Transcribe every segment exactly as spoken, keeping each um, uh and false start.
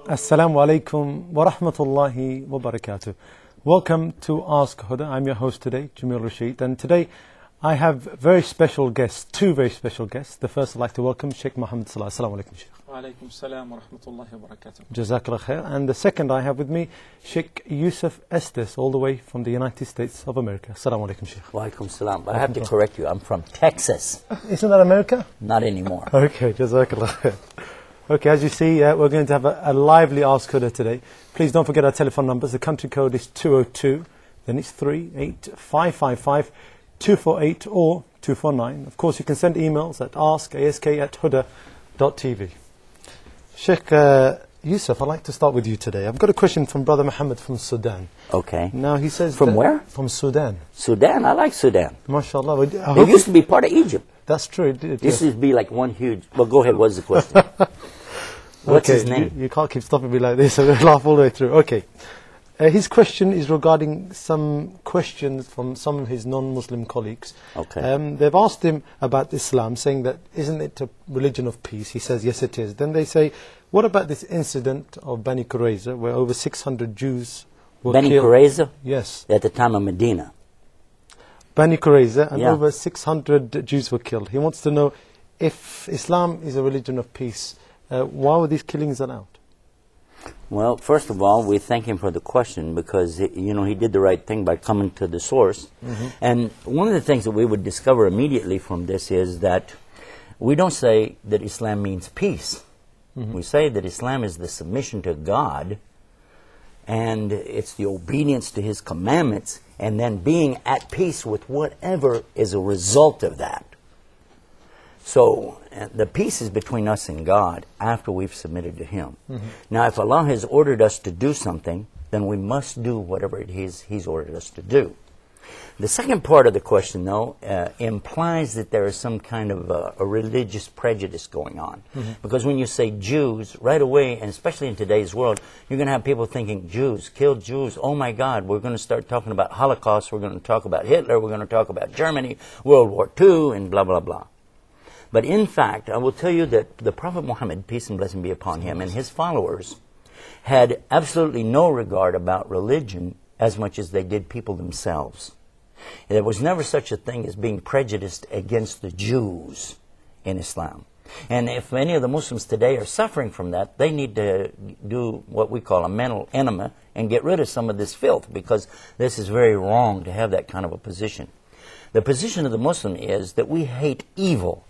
Assalamu alaikum wa rahmatullahi wa barakatuh. Welcome to Ask Huda. I'm your host today, Jamil Rashid, and today I have very special guests, two very special guests. The first I'd like to welcome Sheikh Muhammad Salah. Assalamu alaikum, Sheikh. Wa alaikum salam wa rahmatullahi wa barakatuh. Jazakallah khair. And the second I have with me Sheikh Yusuf Estes, all the way from the United States of America. Assalamu alaikum, Sheikh. Wa alaikum salam. But I have to correct you. I'm from Texas. Isn't that America? Not anymore. Okay, Jazakallah khair. Okay, as you see, uh, we're going to have a, a lively Ask Huda today. Please don't forget our telephone numbers. The country code is two oh two, then it's three eight five five five two four eight or two four nine. Of course, you can send emails at ask, ask at huda dot t v. Sheikh uh, Yusuf, I'd like to start with you today. I've got a question from Brother Muhammad from Sudan. Okay. Now, he says... From where? From Sudan. Sudan. I like Sudan. MashaAllah. I It hope used to be part of Egypt. That's true. It did, This yes. used to be like one huge... Well, go ahead. What's the question? What's okay, his name? You, you can't keep stopping me like this. I'm going to laugh all the way through. Okay. Uh, his question is regarding some questions from some of his non-Muslim colleagues. Okay. Um, they've asked him about Islam, saying that, isn't it a religion of peace? He says, yes, it is. Then they say, what about this incident of Bani Qurayza, where over six hundred Jews were Bani killed? Qurayza? Yes. At the time of Medina. Bani Qurayza, and Yeah. over six hundred Jews were killed. He wants to know, if Islam is a religion of peace, uh, why were these killings allowed? Well, first of all, we thank him for the question because, he- you know, he did the right thing by coming to the source. And one of the things that we would discover immediately from this is that we don't say that Islam means peace. We say that Islam is the submission to God and it's the obedience to His commandments and then being at peace with whatever is a result of that. So uh, the peace is between us and God after we've submitted to Him. Now, if Allah has ordered us to do something, then we must do whatever it is He's ordered us to do. The second part of the question, though, uh, implies that there is some kind of uh, a religious prejudice going on. Because when you say Jews, right away, and especially in today's world, you're going to have people thinking, Jews, killed Jews, oh my God, we're going to start talking about Holocaust, we're going to talk about Hitler, we're going to talk about Germany, World War Two, and blah, blah, blah. But in fact, I will tell you that the Prophet Muhammad, peace and blessing be upon him, and his followers had absolutely no regard about religion as much as they did people themselves. There was never such a thing as being prejudiced against the Jews in Islam. And if any of the Muslims today are suffering from that, they need to do what we call a mental enema and get rid of some of this filth, because this is very wrong to have that kind of a position. The position of the Muslim is that we hate evil.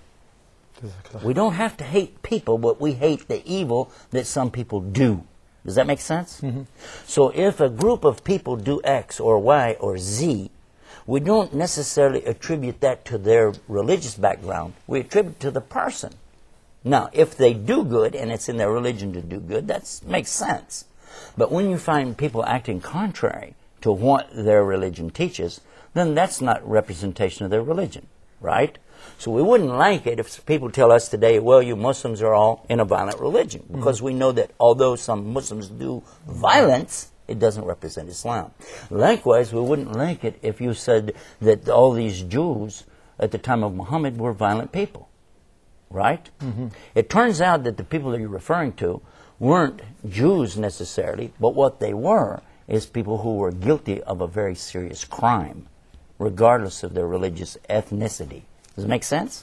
We don't have to hate people, but we hate the evil that some people do. Does that make sense? So if a group of people do X or Y or Z, we don't necessarily attribute that to their religious background. We attribute it to the person. Now, if they do good, and it's in their religion to do good, that makes sense. But when you find people acting contrary to what their religion teaches, then that's not representation of their religion, right? So we wouldn't like it if people tell us today, well, you Muslims are all in a violent religion, because we know that although some Muslims do violence, it doesn't represent Islam. Likewise, we wouldn't like it if you said that all these Jews at the time of Muhammad were violent people, right? It turns out that the people that you're referring to weren't Jews necessarily, but what they were is people who were guilty of a very serious crime, regardless of their religious ethnicity. Does it make sense?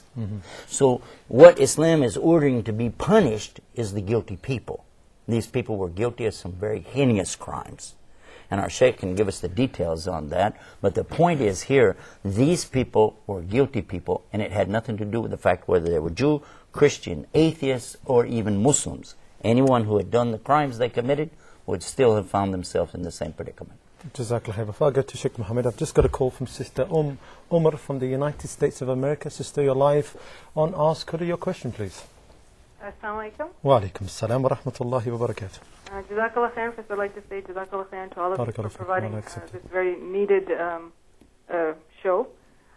So what Islam is ordering to be punished is the guilty people. These people were guilty of some very heinous crimes. And our Sheikh can give us the details on that. But the point is here, these people were guilty people, and it had nothing to do with the fact whether they were Jew, Christian, atheists, or even Muslims. Anyone who had done the crimes they committed would still have found themselves in the same predicament. Jazakallah khair. Before I go to Sheikh Muhammad, I've just got a call from Sister Um Umar from the United States of America. Sister, you're live on Ask Huda. Your question, please. Assalamu alaikum. Wa alaikum assalam wa rahmatullahi wa barakatuh. Uh, Jazakallah khair. First, I'd like to say Jazakallah khair to all of you for Barakallah fikum. providing Allah uh, accept this very needed um, uh, show.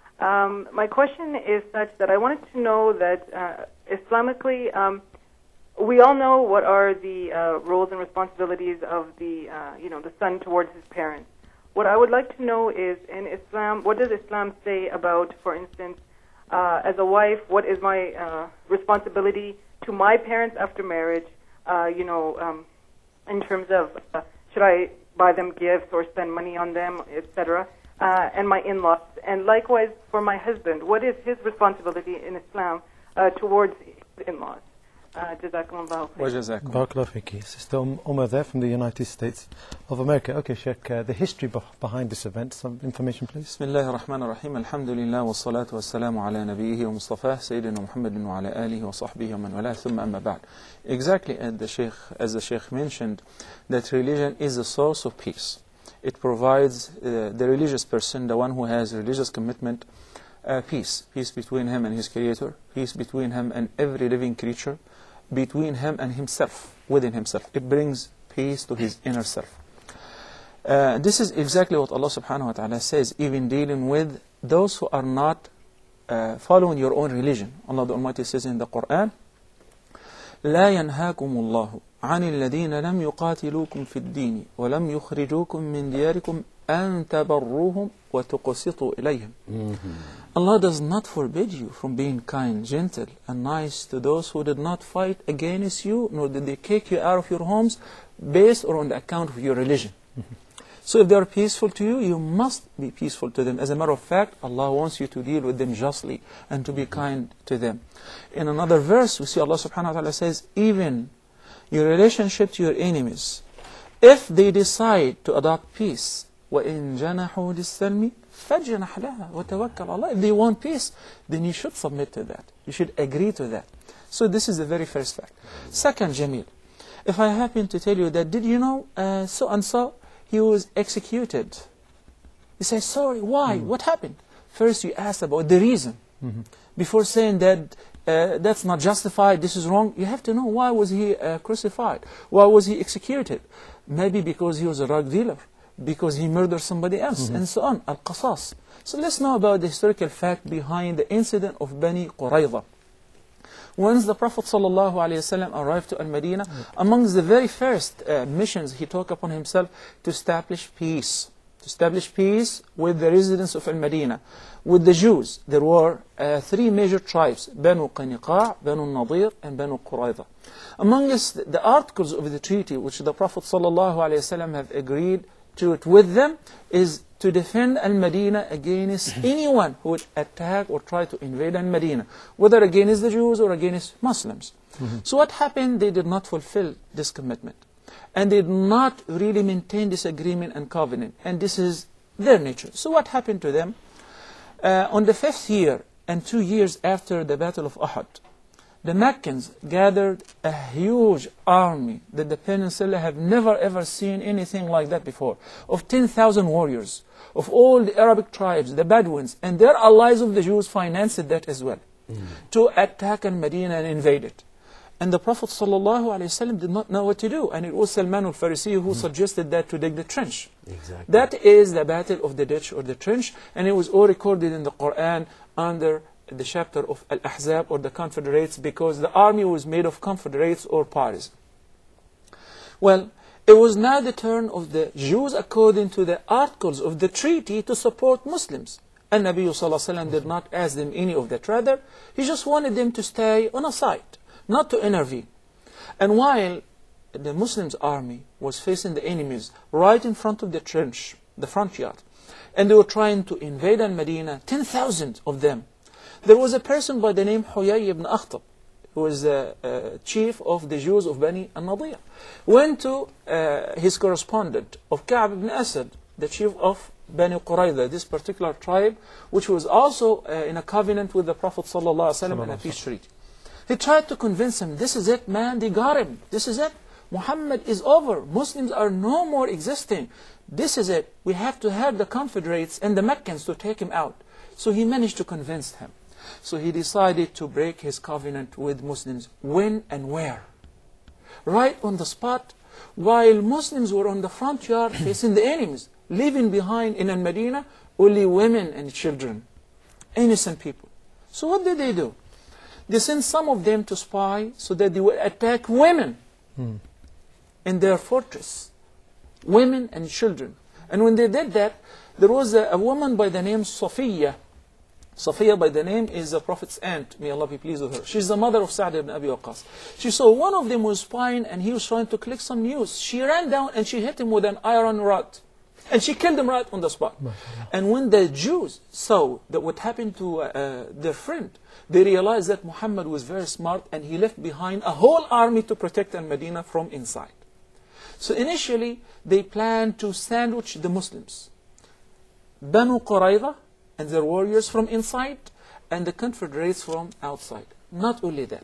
Um, my question is such that I wanted to know that uh, Islamically, um, we all know what are the uh, roles and responsibilities of the, uh, you know, the son towards his parents. What I would like to know is, in Islam, what does Islam say about, for instance, uh, as a wife, what is my uh, responsibility to my parents after marriage? Uh, you know, um, in terms of uh, should I buy them gifts or spend money on them, et cetera, uh, and my in-laws. And likewise for my husband, what is his responsibility in Islam uh, towards his in-laws? Uh, Jazakumullah khair. وجزاكم. Barakallahu fiki. Sister Um- Umar there from the United States of America. Okay, Sheikh, uh, the history beh- behind this event, some information please. بسم الله الرحمن الرحيم الحمد لله والصلاة والسلام على نبيه ومصطفاه سيدنا محمد وعلى آله وصحبه ومن والاه ثم أما بعد. Exactly as the Sheikh, as the Sheikh mentioned, that religion is the source of peace. It provides uh, the religious person, the one who has religious commitment, uh, peace. Peace between him and his Creator, peace between him and every living creature, between him and himself, within himself. It brings peace to his inner self. Uh, this is exactly what Allah subhanahu wa ta'ala says, even dealing with those who are not uh, following your own religion. Allah the Almighty says in the Quran, لا ينهاكم الله عن الذين لم يقاتلوكم في الدين ولم يخرجوكم من دياركم أن تبروهم وتقسطوا إليهم. Mm-hmm. Allah does not forbid you from being kind, gentle, and nice to those who did not fight against you, nor did they kick you out of your homes based or on the account of your religion. So if they are peaceful to you, you must be peaceful to them. As a matter of fact, Allah wants you to deal with them justly and to be kind to them. In another verse, we see Allah subhanahu wa ta'ala says, even your relationship to your enemies, if they decide to adopt peace, وَإِن جَنَحُوا لِلسَّلْمِ فَجْنَحْ لَهَا وَتَوَكَّلْ عَلَى اللَّهِ. If they want peace, then you should submit to that. You should agree to that. So this is the very first fact. Second, Jamil, if I happen to tell you that, did you know uh, so and so, he was executed. You say, sorry, why? Mm. What happened? First you ask about the reason. Mm-hmm. Before saying that uh, that's not justified, this is wrong, you have to know why was he uh, crucified? Why was he executed? Maybe because he was a drug dealer, because he murdered somebody else, mm-hmm. and so on. Al-Qasas. So let's know about the historical fact behind the incident of Bani Qurayza. Once the Prophet ﷺ arrived to Al-Madinah, amongst the very first uh, missions he took upon himself to establish peace. To establish peace with the residents of Al-Madinah. With the Jews, there were uh, three major tribes, Banu Qaniqa', Banu Nadir, and Banu Qurayza. Amongst the articles of the treaty which the Prophet ﷺ have agreed to it with them is to defend Al-Madinah against anyone who would attack or try to invade Al-Madinah, whether against the Jews or against Muslims. Mm-hmm. So what happened? They did not fulfill this commitment. And they did not really maintain this agreement and covenant. And this is their nature. So what happened to them? Uh, on the fifth year and two years after the Battle of Uhud, the Meccans gathered a huge army that the Peninsula have never ever seen anything like that before, of ten thousand warriors, of all the Arabic tribes, the Bedouins, and their allies of the Jews financed that as well, mm. to attack Al-Madinah and invade it. And the Prophet ﷺ did not know what to do, and it was Salman al-Farisi who mm. suggested that to dig the trench. Exactly. That is the battle of the ditch or the trench, and it was all recorded in the Quran under the chapter of Al-Ahzab, or the Confederates, because the army was made of Confederates or parties. Well, it was now the turn of the Jews, according to the articles of the treaty, to support Muslims. And Nabi sallallahu alaihi wasallam did not ask them any of that. Rather, he just wanted them to stay on a side, not to intervene. And while the Muslims' army was facing the enemies right in front of the trench, the front yard, and they were trying to invade Al-Madinah, ten thousand of them, there was a person by the name Huyay ibn Akhtab, who was the uh, chief of the Jews of Bani al-Nadir, went to uh, his correspondent of Ka'b ibn Asad, the chief of Bani Qurayza, this particular tribe, which was also uh, in a covenant with the Prophet ﷺ and a peace treaty. He tried to convince him, this is it, man, they got him, this is it. Muhammad is over, Muslims are no more existing. This is it, we have to have the Confederates and the Meccans to take him out. So he managed to convince him. So he decided to break his covenant with Muslims. When and where? Right on the spot, while Muslims were on the front yard facing the enemies, leaving behind in Al-Madinah only women and children, innocent people. So what did they do? They sent some of them to spy so that they would attack women hmm. in their fortress, women and children. And when they did that, there was a, a woman by the name Safiya. Safiya by the name is the Prophet's aunt. May Allah be pleased with her. She's the mother of Sa'd ibn Abi Waqqas. She saw one of them was spying and he was trying to collect some news. She ran down and she hit him with an iron rod. And she killed him right on the spot. And when the Jews saw that what happened to uh, their friend, they realized that Muhammad was very smart and he left behind a whole army to protect Al-Madinah from inside. So initially, they planned to sandwich the Muslims. Banu Qurayza and their warriors from inside, and the Confederates from outside. Not only that,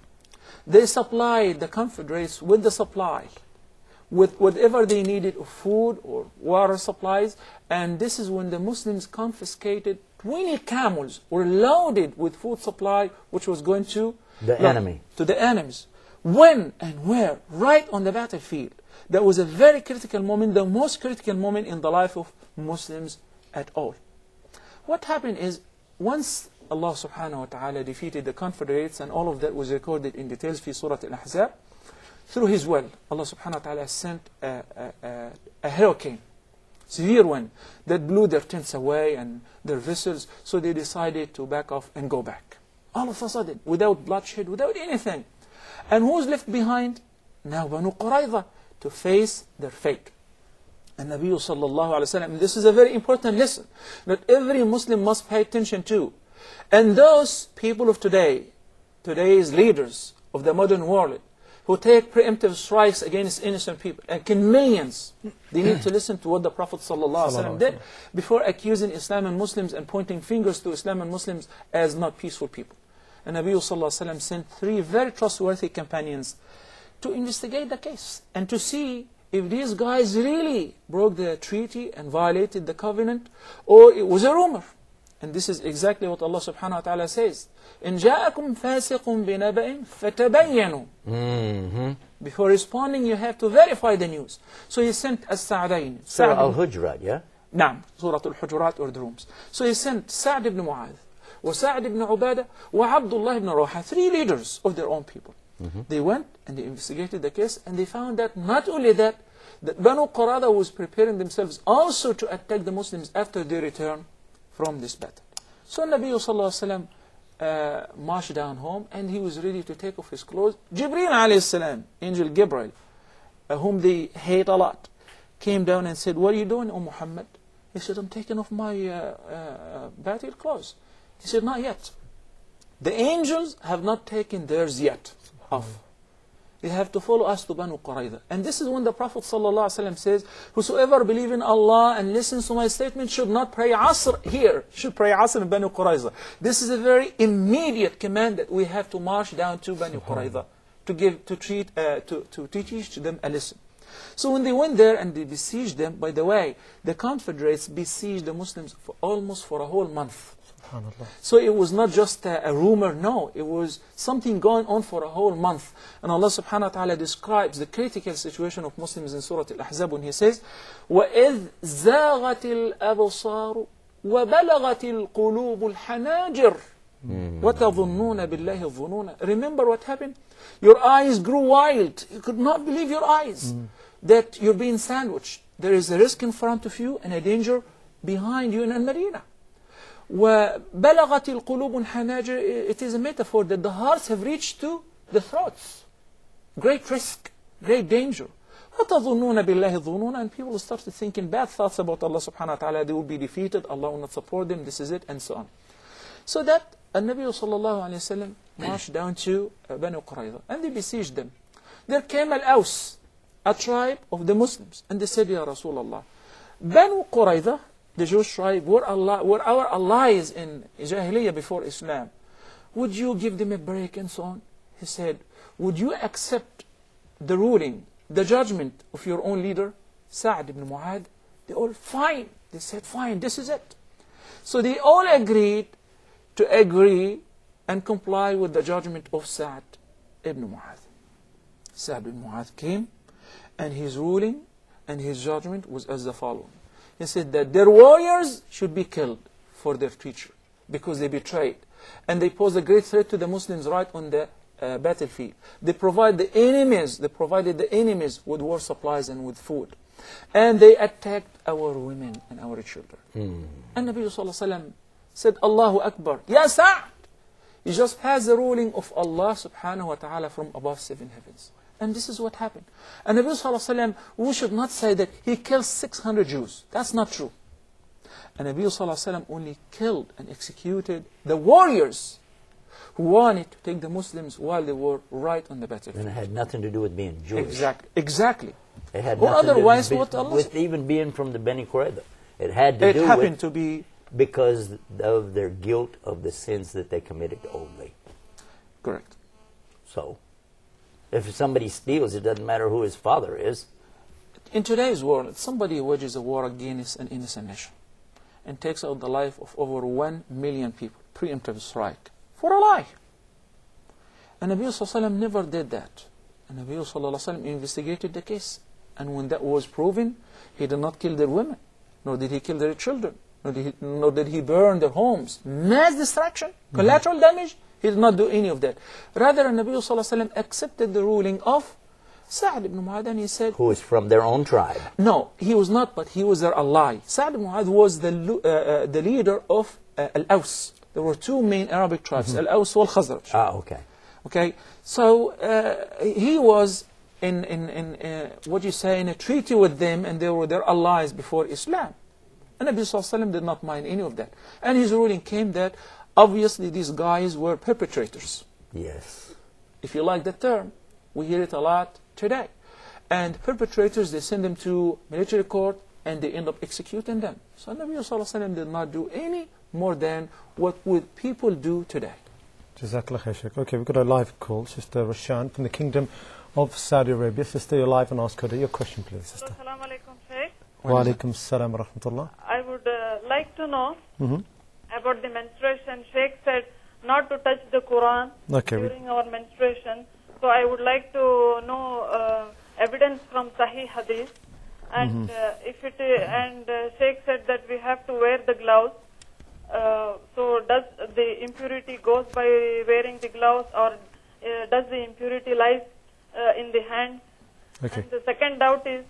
they supplied the Confederates with the supply, with whatever they needed of food or water supplies, and this is when the Muslims confiscated twenty camels were loaded with food supply, which was going to the enemy. To the enemies. When and where? Right on the battlefield. That was a very critical moment, the most critical moment in the life of Muslims at all. What happened is, once Allah subhanahu wa ta'ala defeated the Confederates, and all of that was recorded in details في Surah Al-Ahzab, through His will, Allah subhanahu wa ta'ala sent a, a, a, a hurricane, severe one, that blew their tents away and their vessels, so they decided to back off and go back. All of a sudden, without bloodshed, without anything. And who's left behind? Now Banu Qurayza, to face their fate. And Nabi sallallahu alayhi wa sallam, this is a very important lesson that every Muslim must pay attention to. And those people of today, today's leaders of the modern world, who take preemptive strikes against innocent people, and kill millions, they need to listen to what the Prophet sallallahu alayhi wa sallam did before accusing Islam and Muslims and pointing fingers to Islam and Muslims as not peaceful people. And Nabi sallallahu alayhi wa sallam sent three very trustworthy companions to investigate the case and to see if these guys really broke the treaty and violated the covenant, or it was a rumor. And this is exactly what Allah subhanahu wa ta'ala says. إِنْ جَاءَكُمْ فَاسِقٌ بِنَبَإٍ فَتَبَيَّنُوا. Mm-hmm. Before responding, you have to verify the news. So He sent As-Sa'dayn. Surah Al-Hujurat, yeah? نعم, Surah Al-Hujurat, or the rooms. So He sent Sa'd ibn Mu'adh, وَسَعْد ibn Ubadah, وَعَبْدُ ibn Rawaha, three leaders of their own people. Mm-hmm. They went and they investigated the case, and they found that not only that, that Banu Qurayza was preparing themselves also to attack the Muslims after they return from this battle. So Nabi sallallahu alayhi wa sallam uh, marched down home, and he was ready to take off his clothes. Jibreel alayhi salam, Angel Gabriel, uh, whom they hate a lot, came down and said, "What are you doing, O Muhammad?" He said, "I'm taking off my uh, uh, battle clothes." He said, "Not yet. The angels have not taken theirs yet off. They have to follow us to Banu Qurayza." And this is when the Prophet ﷺ says, "Whosoever believes in Allah and listens to my statement should not pray Asr here, should pray Asr in Banu Qurayza." This is a very immediate command that we have to march down to Banu Qurayza to give, to treat, uh, to, to teach them a lesson. So when they went there and they besieged them, by the way, the Confederates besieged the Muslims for almost for a whole month. So it was not just a, a rumor, no, it was something going on for a whole month. And Allah subhanahu wa ta'ala describes the critical situation of Muslims in Surah Al-Ahzab when He says, وَإِذْ زَاغَتِ الْأَبْصَارُ وَبَلَغَتِ الْقُلُوبُ الْحَنَاجِرُ وَتَظُنُّونَ بِاللَّهِ الظُّنُونَ. Remember what happened? Your eyes grew wild. You could not believe your eyes. Mm. That you're being sandwiched. There is a risk in front of you and a danger behind you in Al-Madinah. وَبَلَغَتِ الْقُلُوبُ الْحَنَاجِرُ. It is a metaphor that the hearts have reached to the throats. Great risk, great danger. وَتَظُنُّونَ بِاللَّهِ الظُّنُونَ. And people started thinking bad thoughts about Allah subhanahu wa ta'ala. They will be defeated, Allah will not support them, this is it, and so on. So that An-Nabi sallallahu alayhi wa sallam marched down to uh, Banu Qurayza, and they besieged them. There came Al-Aws, a tribe of the Muslims, and they said, "Ya Rasulullah, Banu Qurayza, the Jewish tribe, were, Allah, were our allies in Jahiliyyah before Islam. Would you give them a break and so on?" He said, "Would you accept the ruling, the judgment of your own leader, Sa'd ibn Mu'adh?" They all, fine. They said, fine, this is it. So they all agreed to agree and comply with the judgment of Sa'd ibn Mu'adh. Sa'd ibn Mu'adh came, and his ruling and his judgment was as the following. He said that their warriors should be killed for their teacher, because they betrayed. And they pose a great threat to the Muslims right on the uh, battlefield. They provide the enemies, they provided the enemies with war supplies and with food. And they attacked our women and our children. Mm. And Nabi sallallahu alayhi wa sallam said Allahu Akbar, Ya Sa'd. He just passed the ruling of Allah subhanahu wa ta'ala from above seven heavens. And this is what happened. And Nabi sallallahu alayhi wa sallam, we should not say that he killed six hundred Jews. That's not true. And Nabi sallallahu alayhi wa sallam only killed and executed the warriors who wanted to take the Muslims while they were right on the battlefield. And it had nothing to do with being Jewish. Exactly. Exactly. It had Or nothing otherwise, to do what with, Allah with even being from the Beni Qurayza. It had to It do happened with to be because of their guilt of the sins that they committed only. correct. So, if somebody steals, it doesn't matter who his father is. In today's world, if somebody wages a war against an innocent nation and takes out the life of over one million people, preemptive strike, for a lie. And Nabi sallallahu alayhi wa sallam never did that. And Nabi sallallahu alayhi wa sallam investigated the case. And when that was proven, he did not kill their women, nor did he kill their children, nor did he, nor did he burn their homes. Mass destruction, mm-hmm. collateral damage, he did not do any of that. Rather, Nabi sallallahu alayhi wa sallam accepted the ruling of Sa'd ibn Mu'adh, and he said, Who is from their own tribe. no, he was not, but he was their ally. Sa'd ibn Mu'adh was the, uh, uh, the leader of uh, Al-Aws. There were two main Arabic tribes, mm-hmm. Al-Aws wal Khazraj. Ah, okay. Okay, so uh, he was in, in, in uh, what you say, in a treaty with them, and they were their allies before Islam. And Nabi sallallahu alayhi wa sallam did not mind any of that. And his ruling came that, obviously, these guys were perpetrators. Yes. If you like the term, we hear it a lot today. And perpetrators, they send them to military court, and they end up executing them. So Nabi sallallahu alayhi wa sallam did not do any more than what would people do today. Jazakallah khair, Sheikh. Okay, we've got a live call. Sister Rashan from the Kingdom of Saudi Arabia. Sister, you're live and ask her your question, please, sister. Assalamu alaikum, Sheikh. Wa alaikum assalam wa rahmatullah. I would uh, like to know Mm-hmm. about the menstruation. Sheikh said not to touch the Quran Okay, we- during our menstruation. So I would like to know uh, evidence from Sahih Hadith. And uh, if it uh, and uh, Sheikh said that we have to wear the gloves. Uh, so does the impurity goes by wearing the gloves, or uh, does the impurity lies uh, in the hands? Okay. And the second doubt is,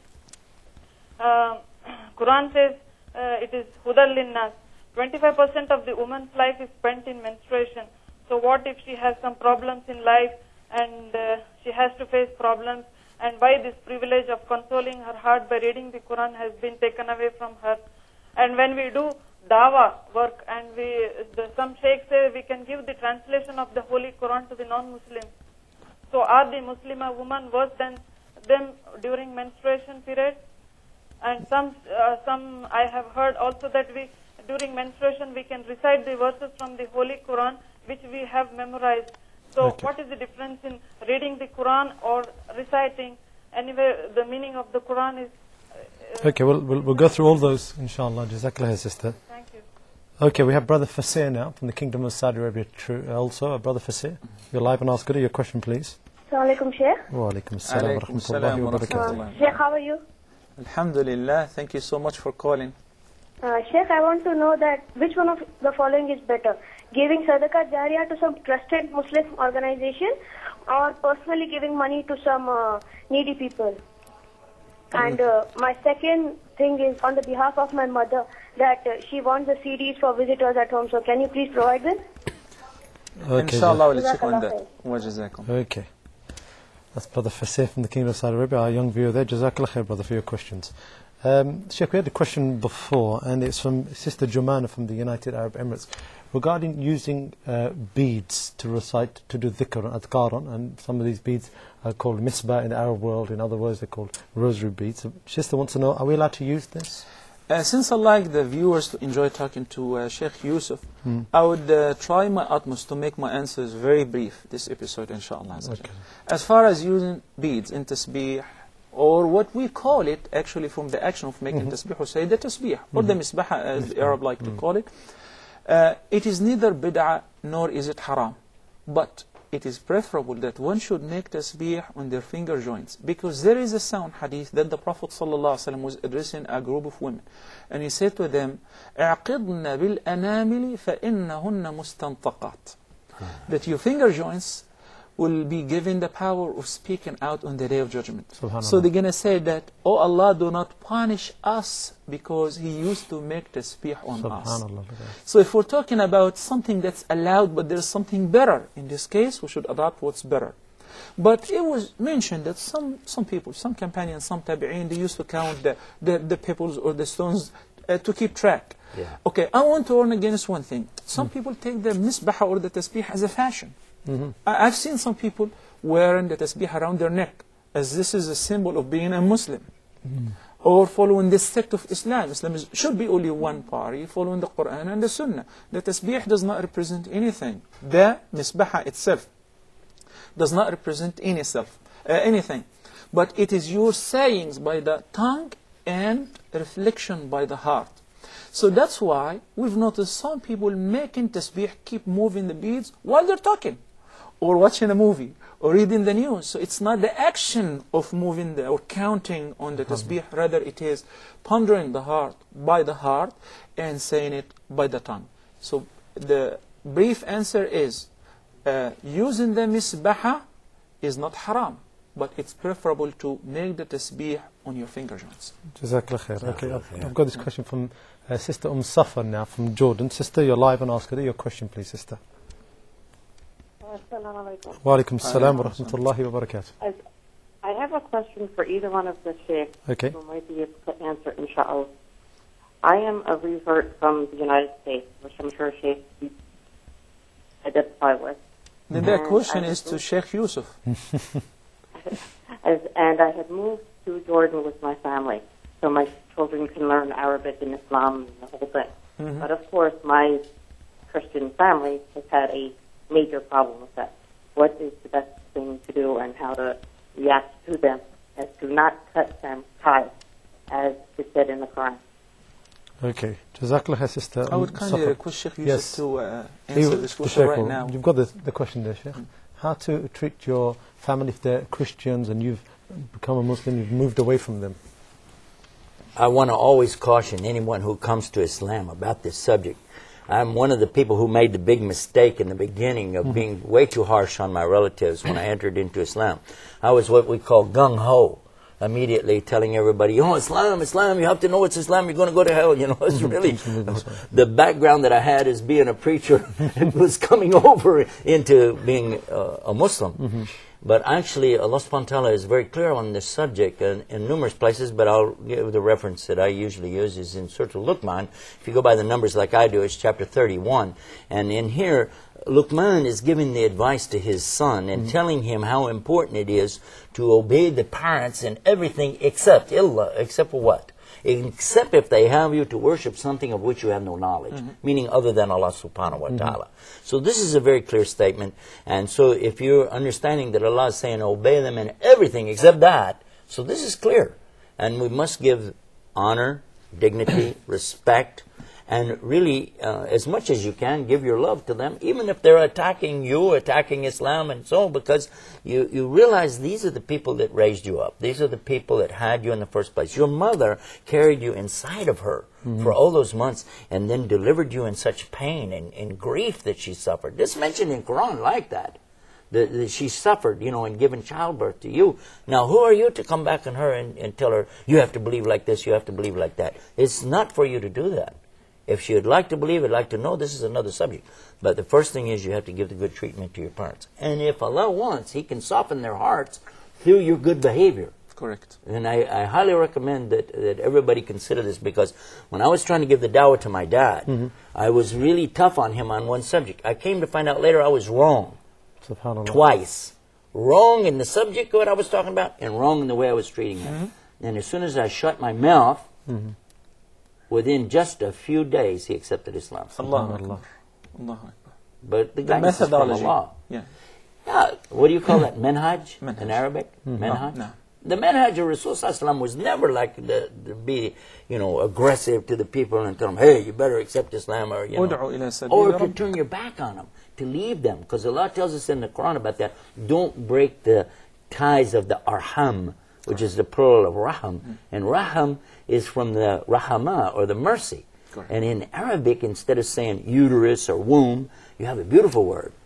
uh, Quran says uh, it is hudal linnas. twenty-five percent of the woman's life is spent in menstruation. So what if she has some problems in life and uh, she has to face problems, and why this privilege of consoling her heart by reading the Quran has been taken away from her? And when we do dawa work, and we, the, some sheikhs say we can give the translation of the Holy Quran to the non-Muslims. So are the Muslimah women worse than them during menstruation period? And some, uh, some I have heard also that we, during menstruation, we can recite the verses from the Holy Quran, which we have memorized. So Okay. what is the difference in reading the Quran or reciting? Anyway, the meaning of the Quran is... Uh, Okay, we'll, we'll, we'll go through all those, inshallah. Jazakallah khair, sister. Thank you. Okay, we have Brother Fasir now from the Kingdom of Saudi Arabia. True, also, uh, Brother Fasir. You're live and ask her your question, please. Assalamu alaikum, Sheikh. Wa alaikum assalam wa Alaikum rahmatullahi assalam wa wa barakatuh. rahmatullah. Sheikh, how are you? Alhamdulillah, thank you so much for calling. Uh, Sheikh, I want to know that which one of the following is better? Giving sadaqah jariyah to some trusted Muslim organization, or personally giving money to some uh, needy people? And uh, my second thing is on the behalf of my mother, that uh, she wants the C Ds for visitors at home. So can you please provide them? Okay, Inshallah, we'll check on Jazakallah that. Wa jazakum. Okay. That's Brother Fasir from the Kingdom of Saudi Arabia, our young viewer there. Jazakallah khair, brother, for your questions. Um, Sheikh, we had a question before, and it's from Sister Jumana from the United Arab Emirates, regarding using uh, beads to recite, to do dhikr and adhkar on, and some of these beads are called misbah in the Arab world. In other words, they're called rosary beads. So Sister wants to know, are we allowed to use this? Uh, since I like the viewers to enjoy talking to uh, Sheikh Yusuf, Hmm. I would uh, try my utmost to make my answers very brief this episode, inshallah. Okay. As far as using beads in tasbih, or what we call it, actually from the action of making tasbih, or say the tasbih, or the misbah, as the Arab like to call it, uh, it is neither bid'ah nor is it haram. But it is preferable that one should make tasbih on their finger joints, because there is a sound hadith that the Prophet ﷺ was addressing a group of women, and he said to them, اعقضن بالأنامل فإنهن مستنطقات. That your finger joints, will be given the power of speaking out on the Day of Judgment. Subhanallah. So they're going to say that, oh Allah, do not punish us because He used to make tasbih on us. Subhanallah. So if we're talking about something that's allowed, but there's something better, in this case, we should adopt what's better. But it was mentioned that some, some people, some companions, some tabi'een, they used to count the, the, the pebbles or the stones uh, to keep track. Yeah. Okay, I want to warn against one thing. Some mm. people take the misbah or the tasbih as a fashion. Mm-hmm. I, I've seen some people wearing the tasbih around their neck, as this is a symbol of being a Muslim. Mm. Or following this sect of Islam. Islam is, should be only one party, following the Quran and the Sunnah. The tasbih does not represent anything. The misbah itself does not represent any self, uh, anything. But it is your sayings by the tongue and reflection by the heart. So that's why we've noticed some people making tasbih keep moving the beads while they're talking, or watching a movie, or reading the news. So it's not the action of moving the, or counting on the tasbih, rather it is pondering the heart by the heart and saying it by the tongue. So the brief answer is, uh, using the misbah is not haram, but it's preferable to make the tasbih on your finger joints. Jazakallah khair. Okay, I've, I've got this question from uh, Sister Umm Safar now from Jordan. Sister, you're live and ask her your question, please, Sister. Assalamu alaikum. Wa alaikum assalam wa rahmatullahi wa barakatuh. I have a question for either one of the sheikhs Okay. who might be able to answer, inshallah. I am a revert from the United States, which I'm sure sheikhs identify with. Then that And question I is to moved- Sheikh Yusuf. As, and I had moved to Jordan with my family, so my children can learn Arabic and Islam and the whole thing. Mhm. But of course, my Christian family has had a major problem with that. What is the best thing to do and how to react to them as to not cut them ties, as is said in the Quran? Okay. Jazakallah khair, Sister I would Umm kindly Safar. request Sheikh Yusuf Yes. to uh, You- answer this the question Sheikh right will- now. You've got the, the question there, Sheikh. How to treat your family if they're Christians and you've become a Muslim, you've moved away from them? I want to always caution anyone who comes to Islam about this subject. I'm one of the people who made the big mistake in the beginning of being way too harsh on my relatives when I entered into Islam. I was what we call gung-ho, immediately telling everybody, oh, Islam, Islam, you have to know it's Islam, you're going to go to hell. You know, it's really, the background that I had as being a preacher was coming over into being uh, a Muslim. Mm-hmm. But actually, Allah subhanahu wa ta'ala is very clear on this subject in, in numerous places, but I'll give the reference that I usually use is in Surah Luqman. If you go by the numbers like I do, it's chapter thirty-one. And in here, Luqman is giving the advice to his son and mm-hmm. telling him how important it is to obey the parents in everything except Allah, except for what? Except if they have you to worship something of which you have no knowledge, mm-hmm. meaning other than Allah subhanahu wa ta'ala. Mm-hmm. So this is a very clear statement. And so if you're understanding that Allah is saying obey them in everything except that, so this is clear. And we must give honor, dignity, respect, and really, uh, as much as you can, give your love to them, even if they're attacking you, attacking Islam and so on, because you, you realize these are the people that raised you up. These are the people that had you in the first place. Your mother carried you inside of her mm-hmm. for all those months and then delivered you in such pain and, and grief that she suffered. This mentioned in Quran like that. The, the, she suffered, you know, in giving childbirth to you. Now, who are you to come back on her and, and tell her, you have to believe like this, you have to believe like that? It's not for you to do that. If she would like to believe, would like to know, this is another subject. But the first thing is you have to give the good treatment to your parents. And if Allah wants, He can soften their hearts through your good behavior. Correct. And I, I highly recommend that, that everybody consider this, because when I was trying to give the dawah to my dad, mm-hmm. I was really tough on him on one subject. I came to find out later I was wrong. Subhanallah. Twice. Wrong in the subject of what I was talking about, and wrong in the way I was treating him. Mm-hmm. And as soon as I shut my mouth, mm-hmm. within just a few days, he accepted Islam. Allah Allah. Allah. But the, the guidance is from Allah. Yeah. Yeah. What do you call that? Menhaj? Menhaj. In Arabic? Mm-hmm. Menhaj? No, no. The Menhaj of Rasul was never like the, to be, you know, aggressive to the people and tell them, hey, you better accept Islam, or, you know, or to turn your back on them, to leave them. Because Allah tells us in the Quran about that, don't break the ties of the arham, which is the plural of raham. Mm. And raham is from the rahama, or the mercy. Correct. And in Arabic, instead of saying uterus or womb, you have a beautiful word.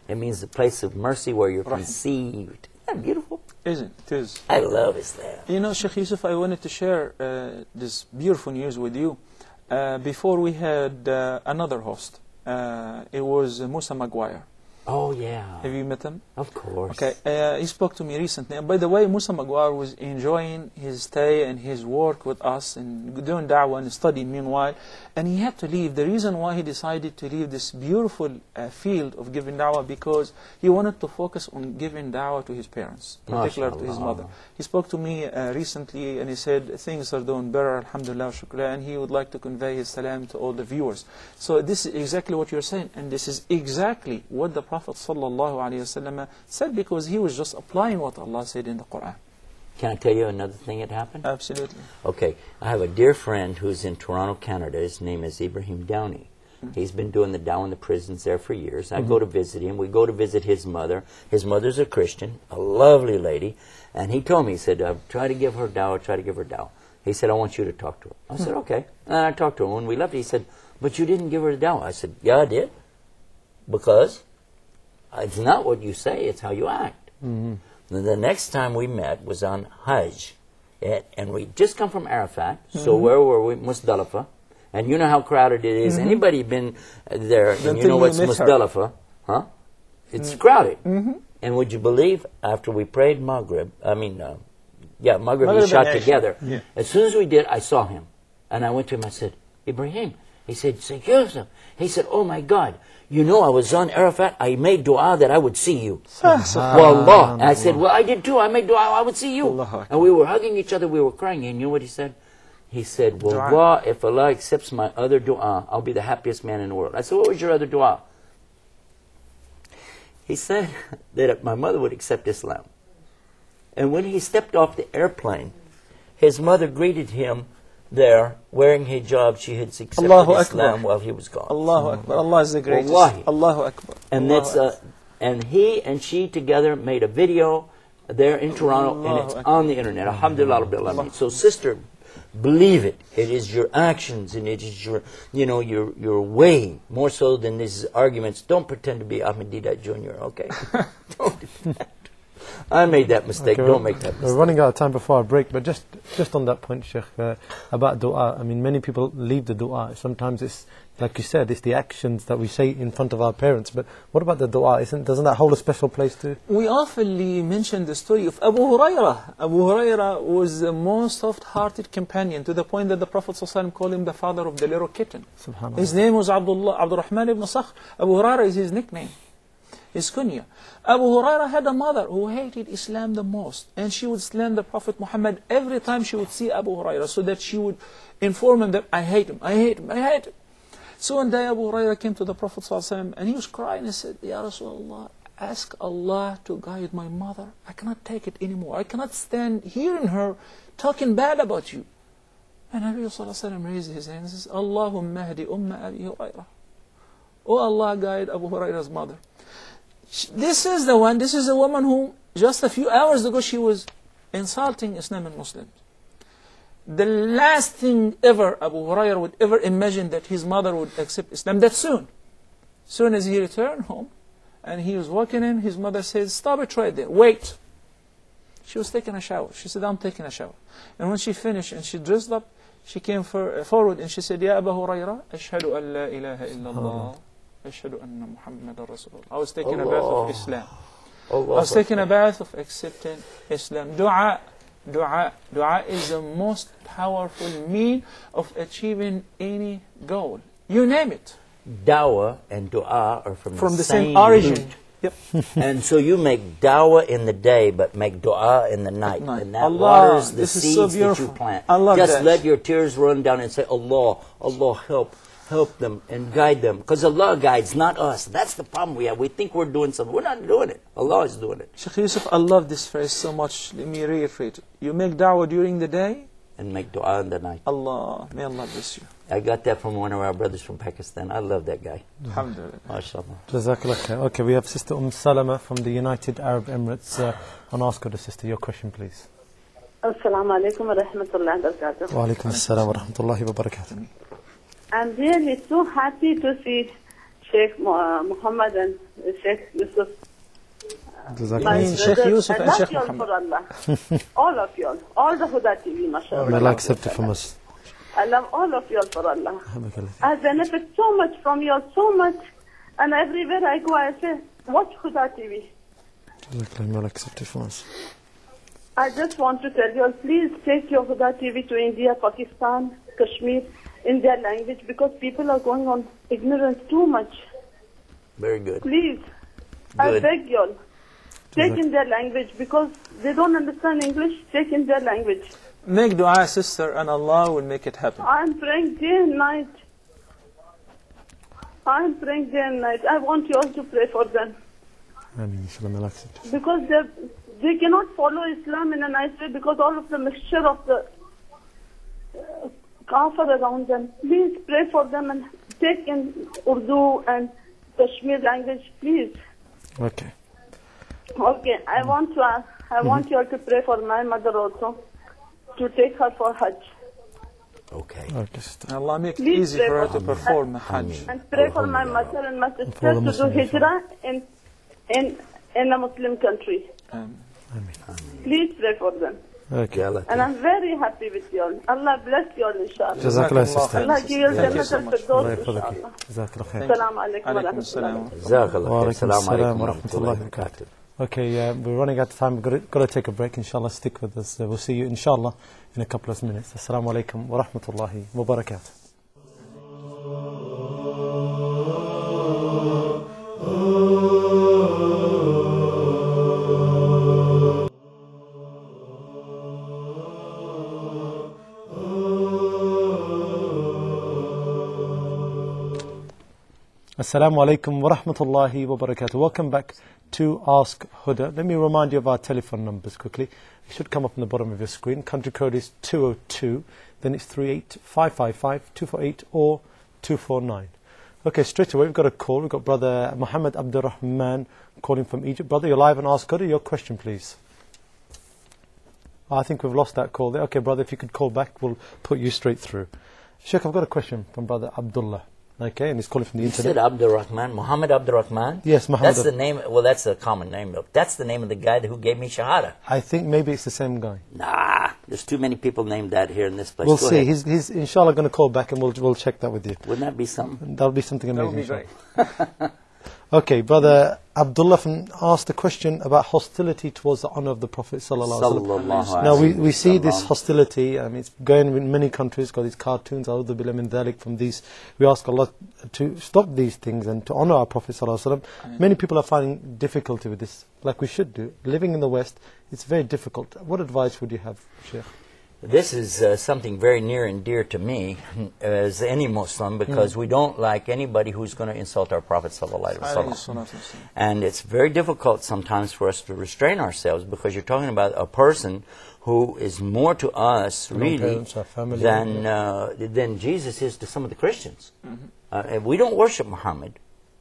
It means the place of mercy where you're Rahim. conceived. Isn't that beautiful? Isn't it? It is. I love Islam. You know, Sheikh Yusuf, I wanted to share uh, this beautiful news with you. Uh, before we had uh, another host. Uh, it was uh, Musa Maguire. Oh, yeah. Have you met him? Of course. Okay, uh, he spoke to me recently. And by the way, Musa Maguire was enjoying his stay and his work with us and doing da'wah and studying meanwhile. And he had to leave. The reason why he decided to leave this beautiful uh, field of giving da'wah, because he wanted to focus on giving da'wah to his parents, particularly to his mother. He spoke to me uh, recently and he said, things are doing better, alhamdulillah, shukra, and he would like to convey his salam to all the viewers. So this is exactly what you're saying, and this is exactly what the Prophet sallallahu alaihi wasallam said, because he was just applying what Allah said in the Quran. Can I tell you another thing that happened? Absolutely. Okay, I have a dear friend who's in Toronto, Canada. His name is Ibrahim Downey. Mm-hmm. He's been doing the da'wah in the prisons there for years. I mm-hmm. go to visit him. We go to visit his mother. His mother's a Christian, a lovely lady. And he told me, he said, uh, try to give her da'wah, try to give her da'wah. He said, I want you to talk to her. I mm-hmm. said, okay. And I talked to her. When we left, he said, but you didn't give her the da'wah. I said, yeah, I did. Because it's not what you say, it's how you act. Mm-hmm. The next time we met was on Hajj. It, and we just come from Arafat. Mm-hmm. So where were we? Muzdalifah. And you know how crowded it is. Mm-hmm. Anybody been there and Don't you know what's you Muzdalifah? Huh? It's mm-hmm. crowded. Mm-hmm. And would you believe, after we prayed Maghrib, I mean, uh, yeah, Maghrib and Isha together, yeah. As soon as we did, I saw him. And I went to him, I said, Ibrahim. He said, Yusuf. He said, oh my God. You know, I was on Arafat, I made dua that I would see you. Wallah. And I said, well, I did too. I made dua I would see you. And we were hugging each other, we were crying. And you know what he said? He said, Wallah, if Allah accepts my other dua, I'll be the happiest man in the world. I said, what was your other dua? He said that my mother would accept Islam. And when he stepped off the airplane, his mother greeted him there, wearing hijab. She had accepted Allahu Islam Akbar. while he was gone. Allahu Akbar. Allah is the greatest. Wallahi. Allahu Akbar. And Allahu that's uh, and he and she together made a video there in Toronto, Allahu and it's Akbar. on the internet. Alhamdulillah Rabbil Alameen. So, sister, believe it. It is your actions, and it is your, you know, your your way more so than these arguments. Don't pretend to be Ahmed Deedat Junior Okay? Don't do that. I made that mistake. Okay, Don't make that mistake. We're running out of time before our break, but just just on that point, Sheikh, uh, about dua. I mean, many people leave the dua. Sometimes it's, like you said, it's the actions that we say in front of our parents. But what about the dua? Isn't doesn't that hold a special place too? We often mention the story of Abu Hurairah. Abu Hurairah was the most soft-hearted companion, to the point that the Prophet ﷺ called him the father of the little kitten. Subhanallah. His name was Abdullah, Abdurrahman ibn Sakhr. Abu Hurairah is his nickname, his kunya. Abu Hurairah had a mother who hated Islam the most, and she would slander Prophet Muhammad every time she would see Abu Hurairah, so that she would inform him that I hate him, I hate him, I hate him. So one day Abu Hurairah came to the Prophet ﷺ and he was crying and said, Ya Rasulullah, ask Allah to guide my mother. I cannot take it anymore. I cannot stand hearing her talking bad about you. And Nabi ﷺ raised his hands and says, Allahumma hadi umma Abi Hurairah. Oh Allah, guide Abu Hurairah's mother. This is the one, this is a woman who just a few hours ago she was insulting Islam and Muslims. The last thing ever Abu Hurairah would ever imagine that his mother would accept Islam, that soon. Soon as he returned home and he was walking in, his mother said, stop it right there, wait. She was taking a shower. She said, I'm taking a shower. And when she finished and she dressed up, she came for, uh, forward and she said, Ya Abu Hurairah, ashhadu an la ilaha illallah. Ashhadu anna Muhammadan Rasulullah. I was taking Allah. a bath of Islam. Allah. I was taking a bath of accepting Islam. Dua, dua, dua is the most powerful means of achieving any goal. You name it. Dawah and dua are from, From the, the same, same origin. root. Yep. And so you make dawah in the day, but make dua in the night. night. And that Allah, waters the this is seeds so that you beautiful. plant. I love Just that. let your tears run down and say, Allah, Allah, help. Help them and guide them. Because Allah guides, not us. That's the problem we have. We think we're doing something. We're not doing it. Allah is doing it. Sheikh Yusuf, I love this phrase so much. Let me reiterate. You make da'wah during the day. And make dua in the night. Allah, may Allah bless you. I got that from one of our brothers from Pakistan. I love that guy. Alhamdulillah. MashaAllah. Jazakallah khair. Okay, we have Sister Umm Salama from the United Arab Emirates. Uh, on Ask Her, Sister, your question, please. Assalamu alaikum wa rahmatullahi wa barakatuh. Wa alaikum assalam wa rahmatullahi wa barakatuh. I'm really so happy to see Sheikh Mu- Muhammad and uh, Sheikh Yusuf. Jazakallah. My mean Sheikh brothers, Yusuf I and love Sheikh you all Muhammad. for Allah. All of you all. All the Huda T V, mashallah. May Allah accept it from us. I love all of you all for Allah. Alhamdulillah. I benefit so much from you all, so much. And everywhere I go, I say, watch Huda T V. Jazakallah. May Allah accept it from us. I just want to tell you all, please take your Huda T V to India, Pakistan, Kashmir, in their language, because people are going on ignorance too much. Very good. Please, I Good. beg you all, take in their language, because they don't understand English, take in their language. Make dua, sister, and Allah will make it happen. I'm praying day and night. I'm praying day and night. I want you all to pray for them. Ameen. Inshallah. May Allah accept it. Because they they cannot follow Islam in a nice way, because all of the mixture of the uh, kafir around them. Please pray for them and take in Urdu and Kashmir language, please. Okay. Okay, I want to ask, I want you all to pray for my mother also, to take her for Hajj. Okay. Okay, sister. Allah make it Please easy pray for her for to me. perform Hajj. And pray for my mother and my sister for the to do Muslims, hijrah in, in, in a Muslim country. Um, Please pray for them. Okay. Yeah, And I'm very happy with you all. Allah bless you all, inshallah. Jazakallah, sister. Allah give you Thank you Jannat so much. Allah al-Firdaus, yahfadhak. inshallah. Jazakallah khair. Assalamu alaikum wa Alaikum rahmatullah. salam. Jazakallah. Wa alaikum Assalamu assalam alaikum wa wa rahmatullahi rahmatullahi wa wa barakatuh. barakatuh. Okay, uh, we're running out of time. We've got to, got to take a break. Inshallah, stick with us. Uh, we'll see you, inshallah, in a couple of minutes. Assalamu alaikum wa rahmatullahi wa barakatuh. Assalamu alaikum wa rahmatullahi wa barakatuh. Welcome back to Ask Huda. Let me remind you of our telephone numbers quickly. It should come up on the bottom of your screen. Country code is two oh two, then it's three eight five five five, two four eight or two four nine. Okay, straight away we've got a call. We've got Brother Muhammad Abdurrahman calling from Egypt. Brother, you're live on Ask Huda. Your question, please. I think we've lost that call there. Okay, brother, if you could call back, we'll put you straight through. Sheikh, I've got a question from Brother Abdullah. Okay, and he's calling from the You internet. said Abdurrahman, Muhammad Abdurrahman? Yes, Muhammad. That's the name, well, that's a common name. though. That's the name of the guy who gave me Shahada. I think maybe it's the same guy. Nah, there's too many people named that here in this place. We'll Go see. ahead. He's, he's inshallah going to call back and we'll, we'll check that with you. Wouldn't that be something? That'll be something That amazing. would be great. inshallah. Okay, Brother Abdullah from asked a question about hostility towards the honor of the Prophet sallallahu alaihi wasallam. Sallallahu Now we, alayhi we see this wasallam. hostility. I mean, it's going in many countries. Got these cartoons. A'udhu billahi min dhalik. From these, we ask Allah to stop these things and to honor our Prophet sallallahu alaihi wasallam. Many people are finding difficulty with this, like we should do. Living in the West, it's very difficult. What advice would you have, Sheikh? This is uh, something very near and dear to me as any Muslim, because we don't like anybody who's going to insult our Prophet sallallahu alaihi wasallam. And it's very difficult sometimes for us to restrain ourselves, because you're talking about a person who is more to us Our really parents, our family, than uh, than Jesus is to some of the Christians. Uh, and we don't worship Muhammad,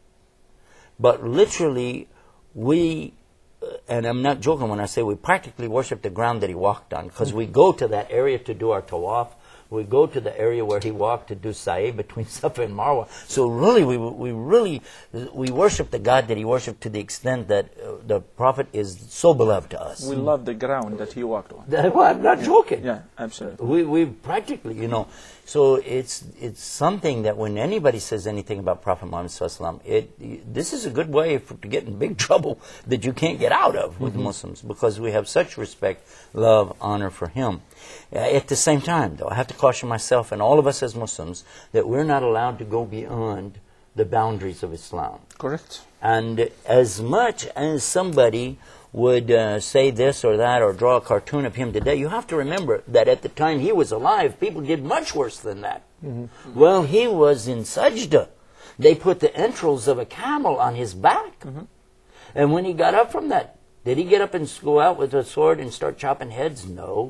but literally we. And I'm not joking when I say we practically worship the ground that he walked on, because we go to that area to do our tawaf. We go to the area where he walked to do sa'i between Safa and Marwa. So really, we we really we worship the God that he worshipped to the extent that uh, the Prophet is so beloved to us. We love the ground that he walked on. That- well, I'm not joking. Yeah, absolutely. We we practically, you know, so it's it's something that when anybody says anything about Prophet Muhammad sallallahu alaihi wasallam, it this is a good way for, to get in big trouble that you can't get out of with Muslims, because we have such respect, love, honor for him. Uh, at the same time, though, I have to caution myself and all of us as Muslims that we're not allowed to go beyond the boundaries of Islam. Correct. And as much as somebody would uh, say this or that or draw a cartoon of him today, you have to remember that at the time he was alive, people did much worse than that. Mm-hmm. Well, he was in sajda. They put the entrails of a camel on his back. Mm-hmm. And when he got up from that, did he get up and go out with a sword and start chopping heads? No.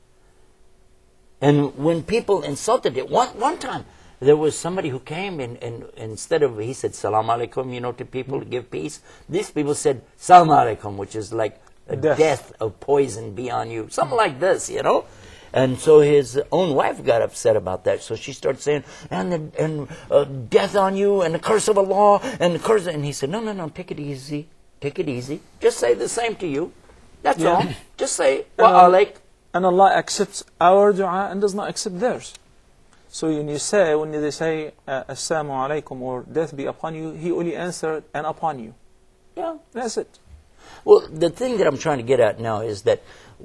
And when people insulted it, one, one time, there was somebody who came and, and, and instead of, he said, Salam alaikum, you know, to people to give peace. These people said, Salam alaikum, which is like a death. death of poison be on you. Something like this, you know. And so his own wife got upset about that. So she started saying, and the, and uh, death on you, and the curse of Allah, and the curse. And he said, no, no, no, take it easy. Take it easy. Just say the same to you. That's Yeah. all. Just say, And wa Allah- alaik. And Allah accepts our dua and does not accept theirs. So when you say, when they say, uh, Assalamu alaikum, or death be upon you, he only answered, and upon you. Yeah. That's it. Well, the thing that I'm trying to get at now is that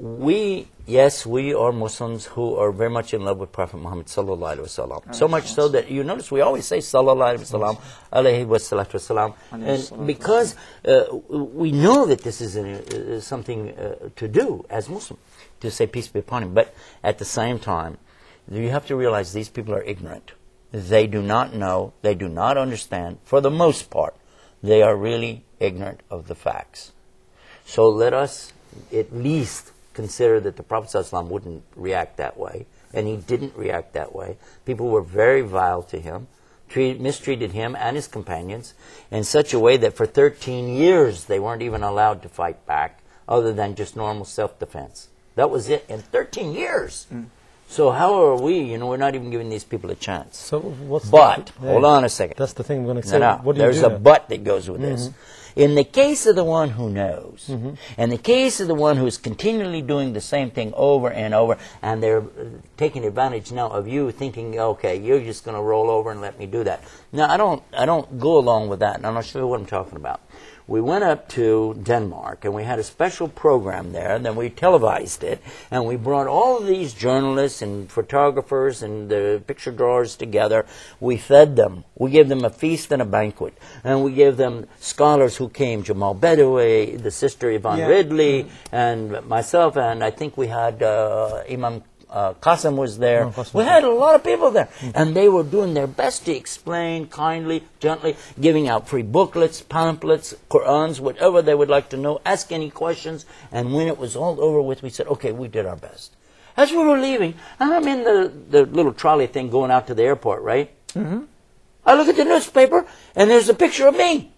we, yes, we are Muslims who are very much in love with Prophet Muhammad sallallahu alaihi wasallam. So much so that you notice we always say sallallahu alaihi wasallam, alaihi wassalatu wassalam, and because uh, we know that this is an, uh, something uh, to do as Muslim, to say peace be upon him. But at the same time, you have to realize these people are ignorant. They do not know. They do not understand. For the most part, they are really ignorant of the facts. So let us at least consider that the Prophet ﷺ wouldn't react that way, and he didn't react that way. People were very vile to him, treat, mistreated him and his companions in such a way that for thirteen years they weren't even allowed to fight back, other than just normal self-defense. That was it, in thirteen years. Mm. So how are we, you know, we're not even giving these people a chance. So what's but, the, hold yeah, on a second. That's the thing I'm going to No, say. no, What do you there's do a now? but that goes with Mm-hmm. this. In the case of the one who knows, Mm-hmm. and the case of the one who's continually doing the same thing over and over, and they're uh, taking advantage now of you, thinking, okay, you're just going to roll over and let me do that. Now, I don't, I don't go along with that, and I'm not sure what I'm talking about. We went up to Denmark, and we had a special program there, and then we televised it, and we brought all of these journalists and photographers and the picture drawers together. We fed them. We gave them a feast and a banquet, and we gave them scholars who came, Jamal Badawi, the sister Yvonne Yeah. Ridley, and myself, and I think we had uh, Imam Uh, Qasim was there. Oh, Qasim we was had a lot of people there. Mm-hmm. And they were doing their best to explain kindly, gently, giving out free booklets, pamphlets, Qur'ans, whatever they would like to know, ask any questions. And when it was all over with, we said, okay, we did our best. As we were leaving, and I'm in the, the little trolley thing going out to the airport, right? Mm-hmm. I look at the newspaper, and there's a picture of me.